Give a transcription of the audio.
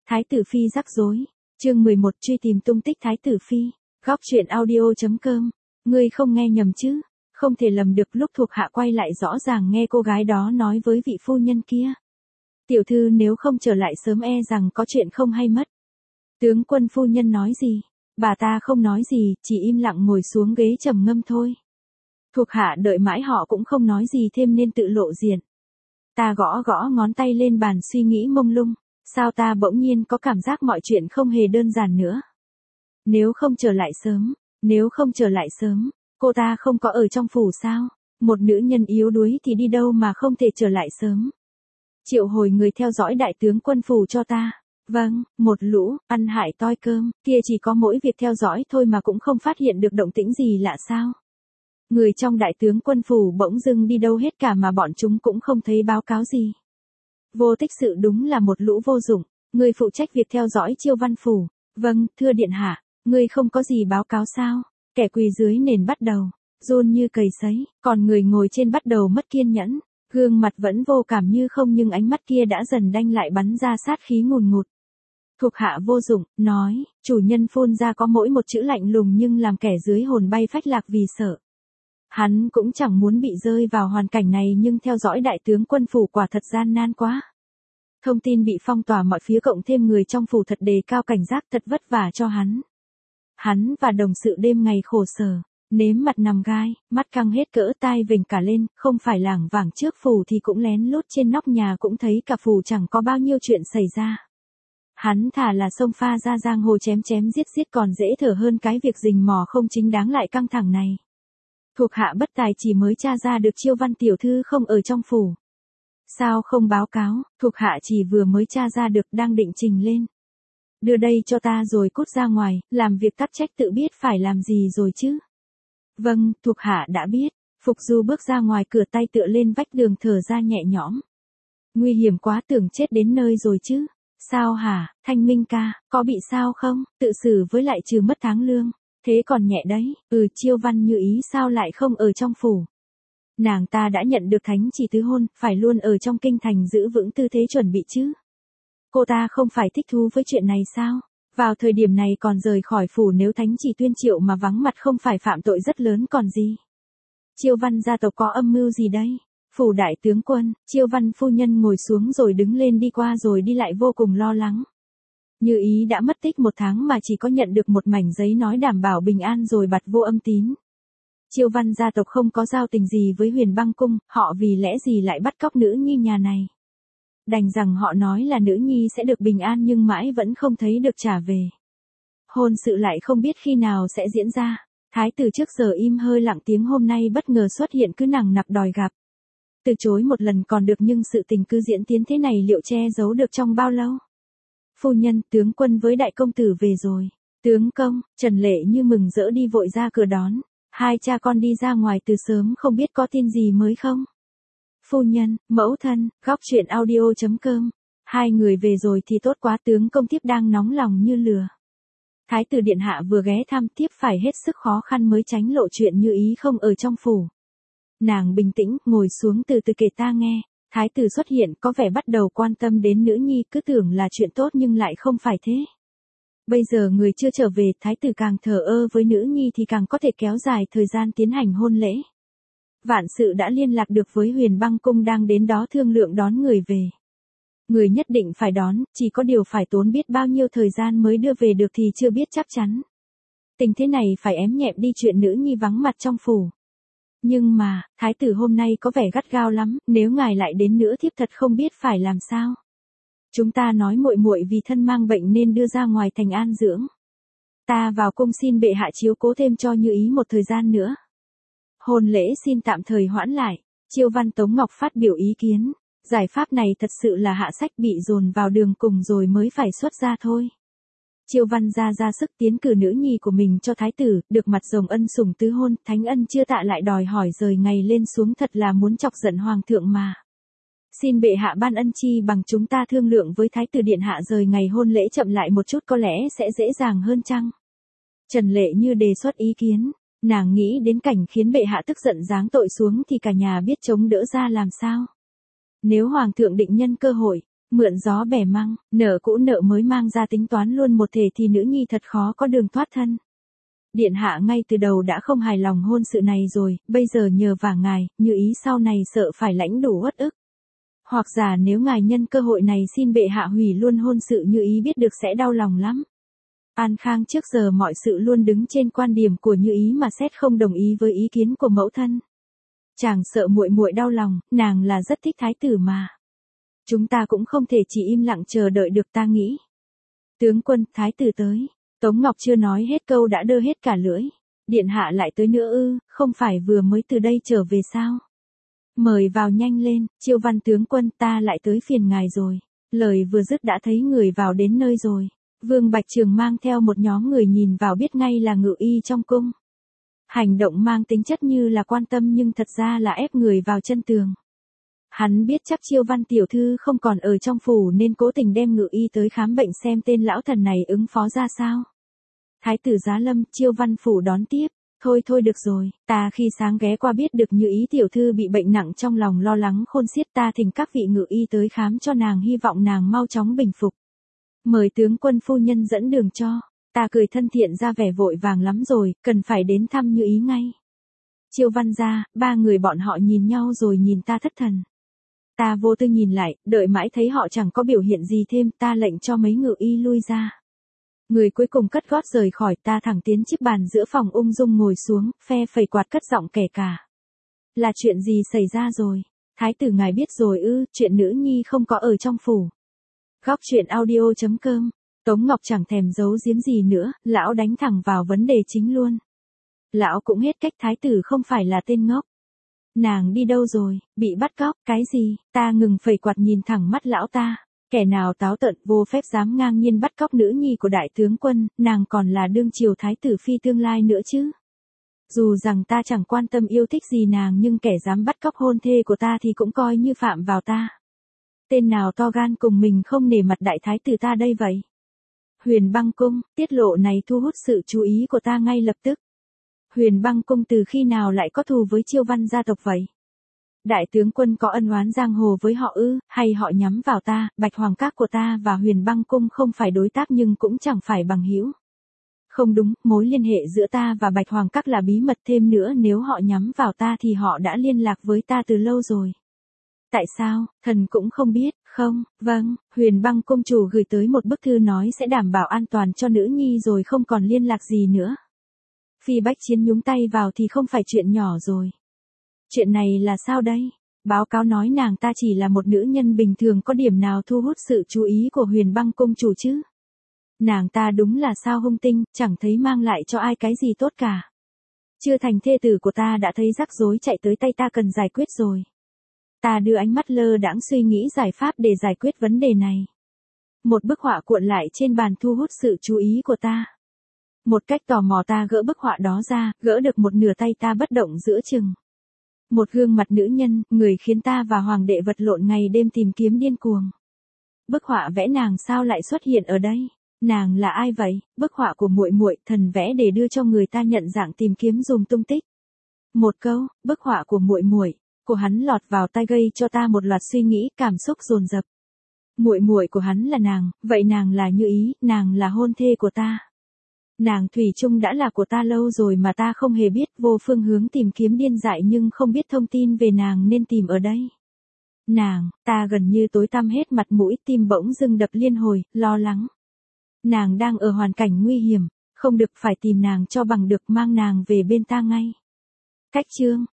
Thái tử phi rắc rối. Chương 11 truy tìm tung tích Thái tử phi. Góc truyện audio.com. Ngươi không nghe nhầm chứ? Không thể lầm được. Lúc thuộc hạ quay lại rõ ràng nghe cô gái đó nói với vị phu nhân kia. Tiểu thư nếu không trở lại sớm e rằng có chuyện không hay mất. Tướng quân phu nhân nói gì? Bà ta không nói gì, chỉ im lặng ngồi xuống ghế trầm ngâm thôi. Thuộc hạ đợi mãi họ cũng không nói gì thêm nên tự lộ diện. Ta gõ gõ ngón tay lên bàn suy nghĩ mông lung. Sao ta bỗng nhiên có cảm giác mọi chuyện không hề đơn giản nữa. Nếu không trở lại sớm, cô ta không có ở trong phủ sao? Một nữ nhân yếu đuối thì đi đâu mà không thể trở lại sớm. Triệu hồi người theo dõi đại tướng quân phủ cho ta. Vâng, một lũ, ăn hại toi cơm, kia chỉ có mỗi việc theo dõi thôi mà cũng không phát hiện được động tĩnh gì lạ sao? Người trong đại tướng quân phủ bỗng dưng đi đâu hết cả mà bọn chúng cũng không thấy báo cáo gì. Vô tích sự đúng là một lũ vô dụng, người phụ trách việc theo dõi Chiêu Văn phủ. Vâng, thưa điện hạ, người không có gì báo cáo sao? Kẻ quỳ dưới nền bắt đầu, run như cầy sấy, còn người ngồi trên bắt đầu mất kiên nhẫn, gương mặt vẫn vô cảm như không nhưng ánh mắt kia đã dần đanh lại bắn ra sát khí ngùn ngụt. Thuộc hạ vô dụng, nói, chủ nhân phun ra có mỗi một chữ lạnh lùng nhưng làm kẻ dưới hồn bay phách lạc vì sợ. Hắn cũng chẳng muốn bị rơi vào hoàn cảnh này nhưng theo dõi đại tướng quân phủ quả thật gian nan quá. Thông tin bị phong tỏa mọi phía cộng thêm người trong phủ thật đề cao cảnh giác thật vất vả cho hắn. Hắn và đồng sự đêm ngày khổ sở, nếm mặt nằm gai, mắt căng hết cỡ tai vểnh cả lên, không phải lảng vảng trước phủ thì cũng lén lút trên nóc nhà cũng thấy cả phủ chẳng có bao nhiêu chuyện xảy ra. Hắn thà là xông pha ra giang hồ chém chém giết giết còn dễ thở hơn cái việc rình mò không chính đáng lại căng thẳng này. Thuộc hạ bất tài chỉ mới tra ra được Chiêu Văn tiểu thư không ở trong phủ. Sao không báo cáo, thuộc hạ chỉ vừa mới tra ra được đang định trình lên. Đưa đây cho ta rồi cút ra ngoài, làm việc tắc trách tự biết phải làm gì rồi chứ. Vâng, thuộc hạ đã biết. Phục Du bước ra ngoài cửa tay tựa lên vách đường thở ra nhẹ nhõm. Nguy hiểm quá tưởng chết đến nơi rồi chứ. Sao hả, Thanh Minh ca, có bị sao không? Tự xử với lại trừ mất tháng lương. Thế còn nhẹ đấy, Chiêu Văn như ý sao lại không ở trong phủ. Nàng ta đã nhận được thánh chỉ tứ hôn, phải luôn ở trong kinh thành giữ vững tư thế chuẩn bị chứ. Cô ta không phải thích thú với chuyện này sao? Vào thời điểm này còn rời khỏi phủ nếu thánh chỉ tuyên triệu mà vắng mặt không phải phạm tội rất lớn còn gì. Chiêu Văn gia tộc có âm mưu gì đây? Phủ đại tướng quân, Chiêu Văn phu nhân ngồi xuống rồi đứng lên đi qua rồi đi lại vô cùng lo lắng. Như ý đã mất tích 1 tháng mà chỉ có nhận được một mảnh giấy nói đảm bảo bình an rồi bặt vô âm tín. Chiêu Văn gia tộc không có giao tình gì với Huyền Băng cung, họ vì lẽ gì lại bắt cóc nữ nhi nhà này. Đành rằng họ nói là nữ nhi sẽ được bình an nhưng mãi vẫn không thấy được trả về. Hôn sự lại không biết khi nào sẽ diễn ra. Thái tử trước giờ im hơi lặng tiếng hôm nay bất ngờ xuất hiện cứ nằng nặc đòi gặp. Từ chối một lần còn được nhưng sự tình cứ diễn tiến thế này liệu che giấu được trong bao lâu? Phu nhân, tướng quân với đại công tử về rồi. Tướng công, Trần Lệ như mừng rỡ đi vội ra cửa đón. Hai cha con đi ra ngoài từ sớm không biết có tin gì mới không? Phu nhân, mẫu thân, góc truyện audio.com. Hai người về rồi thì tốt quá, tướng công tiếp đang nóng lòng như lửa. Thái tử điện hạ vừa ghé thăm tiếp phải hết sức khó khăn mới tránh lộ chuyện như ý không ở trong phủ. Nàng bình tĩnh, ngồi xuống từ từ kể ta nghe. Thái tử xuất hiện có vẻ bắt đầu quan tâm đến nữ nhi cứ tưởng là chuyện tốt nhưng lại không phải thế. Bây giờ người chưa trở về, thái tử càng thờ ơ với nữ nhi thì càng có thể kéo dài thời gian tiến hành hôn lễ. Vạn sự đã liên lạc được với Huyền Băng cung đang đến đó thương lượng đón người về. Người nhất định phải đón, chỉ có điều phải tốn biết bao nhiêu thời gian mới đưa về được thì chưa biết chắc chắn. Tình thế này phải ém nhẹm đi chuyện nữ nhi vắng mặt trong phủ. Nhưng mà, thái tử hôm nay có vẻ gắt gao lắm, nếu ngài lại đến nữa thiếp thật không biết phải làm sao. Chúng ta nói muội muội vì thân mang bệnh nên đưa ra ngoài thành an dưỡng. Ta vào cung xin bệ hạ chiếu cố thêm cho Như ý một thời gian nữa. Hôn lễ xin tạm thời hoãn lại. Chiêu Văn Tống Ngọc phát biểu ý kiến. Giải pháp này thật sự là hạ sách bị dồn vào đường cùng rồi mới phải xuất ra thôi. Chiêu Văn ra sức tiến cử nữ nhi của mình cho thái tử, được mặt rồng ân sủng tứ hôn, thánh ân chưa tạ lại đòi hỏi rời ngày lên xuống thật là muốn chọc giận hoàng thượng mà. Xin bệ hạ ban ân chi bằng chúng ta thương lượng với thái tử điện hạ rời ngày hôn lễ chậm lại một chút có lẽ sẽ dễ dàng hơn chăng? Trần Lệ như đề xuất ý kiến, nàng nghĩ đến cảnh khiến bệ hạ tức giận giáng tội xuống thì cả nhà biết chống đỡ ra làm sao. Nếu hoàng thượng định nhân cơ hội, Mượn gió bẻ măng, nợ cũ nợ mới mang ra tính toán luôn một thể thì nữ nhi thật khó có đường thoát thân. Điện hạ ngay từ đầu đã không hài lòng hôn sự này rồi, bây giờ nhờ vả ngài, Như Ý sau này sợ phải lãnh đủ uất ức. Hoặc giả nếu ngài nhân cơ hội này xin bệ hạ hủy luôn hôn sự Như Ý biết được sẽ đau lòng lắm. An Khang trước giờ mọi sự luôn đứng trên quan điểm của Như Ý mà xét không đồng ý với ý kiến của mẫu thân. Chàng sợ muội muội đau lòng, nàng là rất thích thái tử mà. Chúng ta cũng không thể chỉ im lặng chờ đợi được ta nghĩ. Tướng quân, thái tử tới. Tống Ngọc chưa nói hết câu đã đơ hết cả lưỡi. Điện hạ lại tới nữa ư, không phải vừa mới từ đây trở về sao? Mời vào nhanh lên, Chiêu Văn tướng quân, ta lại tới phiền ngài rồi. Lời vừa dứt đã thấy người vào đến nơi rồi. Vương Bạch Trường mang theo một nhóm người nhìn vào biết ngay là ngự y trong cung. Hành động mang tính chất như là quan tâm nhưng thật ra là ép người vào chân tường. Hắn biết chắc Chiêu Văn tiểu thư không còn ở trong phủ nên cố tình đem ngự y tới khám bệnh xem tên lão thần này ứng phó ra sao. Thái tử Giá Lâm, Chiêu Văn phủ đón tiếp. Thôi thôi được rồi, ta khi sáng ghé qua biết được Như Ý tiểu thư bị bệnh nặng trong lòng lo lắng khôn xiết, ta thỉnh các vị ngự y tới khám cho nàng, hy vọng nàng mau chóng bình phục. Mời tướng quân phu nhân dẫn đường cho. Ta cười thân thiện ra vẻ vội vàng lắm rồi, cần phải đến thăm Như Ý ngay. Chiêu Văn ra, ba người bọn họ nhìn nhau rồi nhìn ta thất thần. Ta vô tư nhìn lại, đợi mãi thấy họ chẳng có biểu hiện gì thêm, ta lệnh cho mấy ngự y lui ra. Người cuối cùng cất gót rời khỏi, ta thẳng tiến chiếc bàn giữa phòng ung dung ngồi xuống, phe phẩy quạt cất giọng kể cả. Là chuyện gì xảy ra rồi? Thái tử ngài biết rồi ư, chuyện nữ nhi không có ở trong phủ. Góc truyện audio.com. Tống Ngọc chẳng thèm giấu giếm gì nữa, lão đánh thẳng vào vấn đề chính luôn. Lão cũng hết cách, thái tử không phải là tên ngốc. Nàng đi đâu rồi, bị bắt cóc, cái gì? Ta ngừng phẩy quạt nhìn thẳng mắt lão ta. Kẻ nào táo tợn vô phép dám ngang nhiên bắt cóc nữ nhi của đại tướng quân, nàng còn là đương triều thái tử phi tương lai nữa chứ. Dù rằng ta chẳng quan tâm yêu thích gì nàng nhưng kẻ dám bắt cóc hôn thê của ta thì cũng coi như phạm vào ta. Tên nào to gan cùng mình không nể mặt đại thái tử ta đây vậy? Huyền Băng Cung, tiết lộ này thu hút sự chú ý của ta ngay lập tức. Huyền Băng Cung từ khi nào lại có thù với Chiêu Văn gia tộc vậy? Đại tướng quân có ân oán giang hồ với họ ư, hay họ nhắm vào ta? Bạch Hoàng Các của ta và Huyền Băng Cung không phải đối tác nhưng cũng chẳng phải bằng hữu. Không đúng, mối liên hệ giữa ta và Bạch Hoàng Các là bí mật, thêm nữa nếu họ nhắm vào ta thì họ đã liên lạc với ta từ lâu rồi. Tại sao, thần cũng không biết, không, vâng, Huyền Băng Cung chủ gửi tới một bức thư nói sẽ đảm bảo an toàn cho nữ nhi rồi không còn liên lạc gì nữa. Phi Bách Chiến nhúng tay vào thì không phải chuyện nhỏ rồi. Chuyện này là sao đây? Báo cáo nói nàng ta chỉ là một nữ nhân bình thường, có điểm nào thu hút sự chú ý của Huyền Băng Cung chủ chứ? Nàng ta đúng là sao hung tinh, chẳng thấy mang lại cho ai cái gì tốt cả. Chưa thành thê tử của ta đã thấy rắc rối chạy tới tay ta cần giải quyết rồi. Ta đưa ánh mắt lơ đãng suy nghĩ giải pháp để giải quyết vấn đề này. Một bức họa cuộn lại trên bàn thu hút sự chú ý của ta. Một cách tò mò ta gỡ bức họa đó ra, gỡ được một nửa tay ta bất động giữa chừng. Một gương mặt nữ nhân, người khiến ta và hoàng đệ vật lộn ngày đêm tìm kiếm điên cuồng. Bức họa vẽ nàng sao lại xuất hiện ở đây? Nàng là ai vậy? Bức họa của muội muội, thần vẽ để đưa cho người ta nhận dạng tìm kiếm dùm tung tích. Một câu, bức họa của muội muội, của hắn lọt vào tai gây cho ta một loạt suy nghĩ, cảm xúc dồn dập. Muội muội của hắn là nàng, vậy nàng là Như Ý, nàng là hôn thê của ta. Nàng thủy chung đã là của ta lâu rồi mà ta không hề biết, vô phương hướng tìm kiếm điên dại nhưng không biết thông tin về nàng nên tìm ở đây. Nàng, ta gần như tối tăm hết mặt mũi, tim bỗng dưng đập liên hồi, lo lắng. Nàng đang ở hoàn cảnh nguy hiểm, không được, phải tìm nàng cho bằng được, mang nàng về bên ta ngay. Cách chương